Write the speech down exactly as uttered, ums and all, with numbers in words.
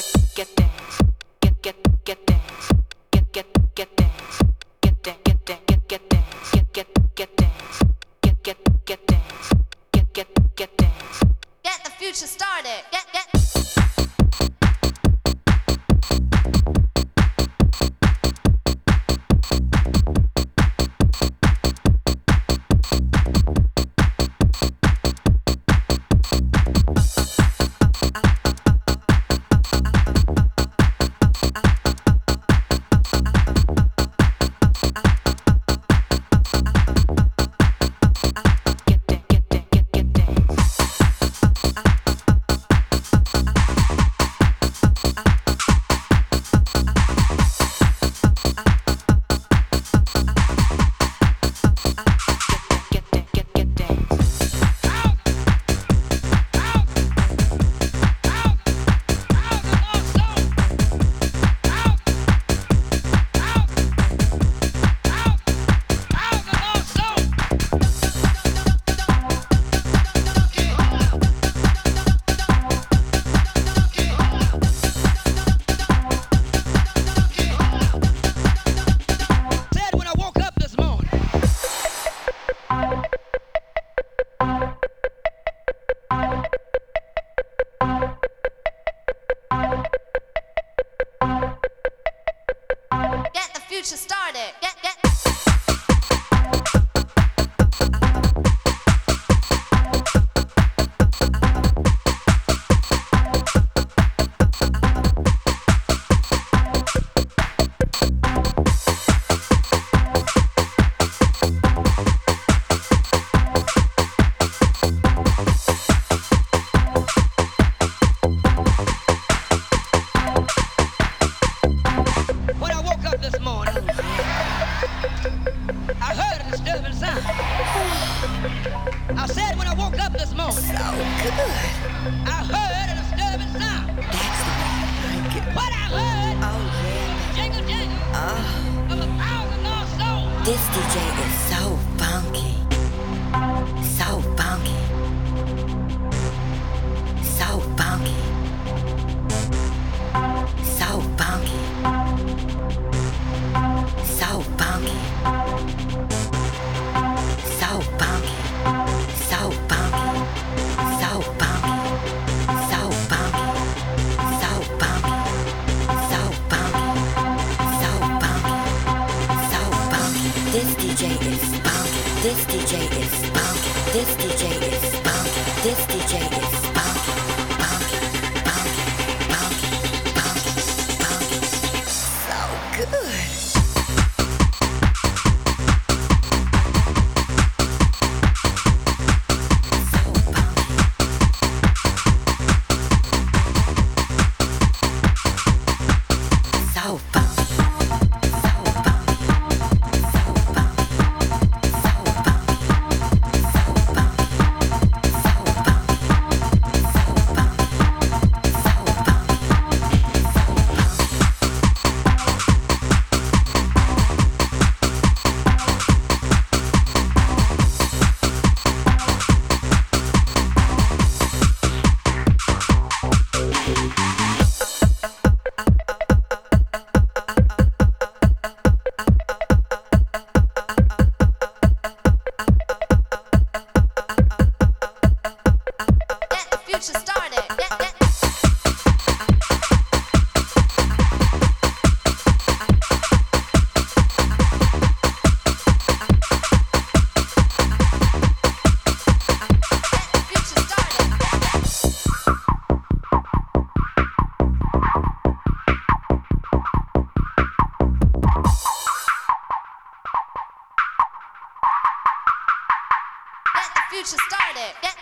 future started. Get, get. I said when I woke up this morning. So good. I heard a disturbing sound. That's the way I like it. What I heard. Oh yeah. Jingle jangle. Oh. Of a thousand lost souls. This D J is so funky. So funky. So funky. So funky. So funky. So funky. So funky, so funky, so funky, so funky, so funky, so funky, so funky. This D J is funky. This D J is funky. This D J is funky. This D J is funky, funky, funky, funky, funky, funky. So good. Future started. Get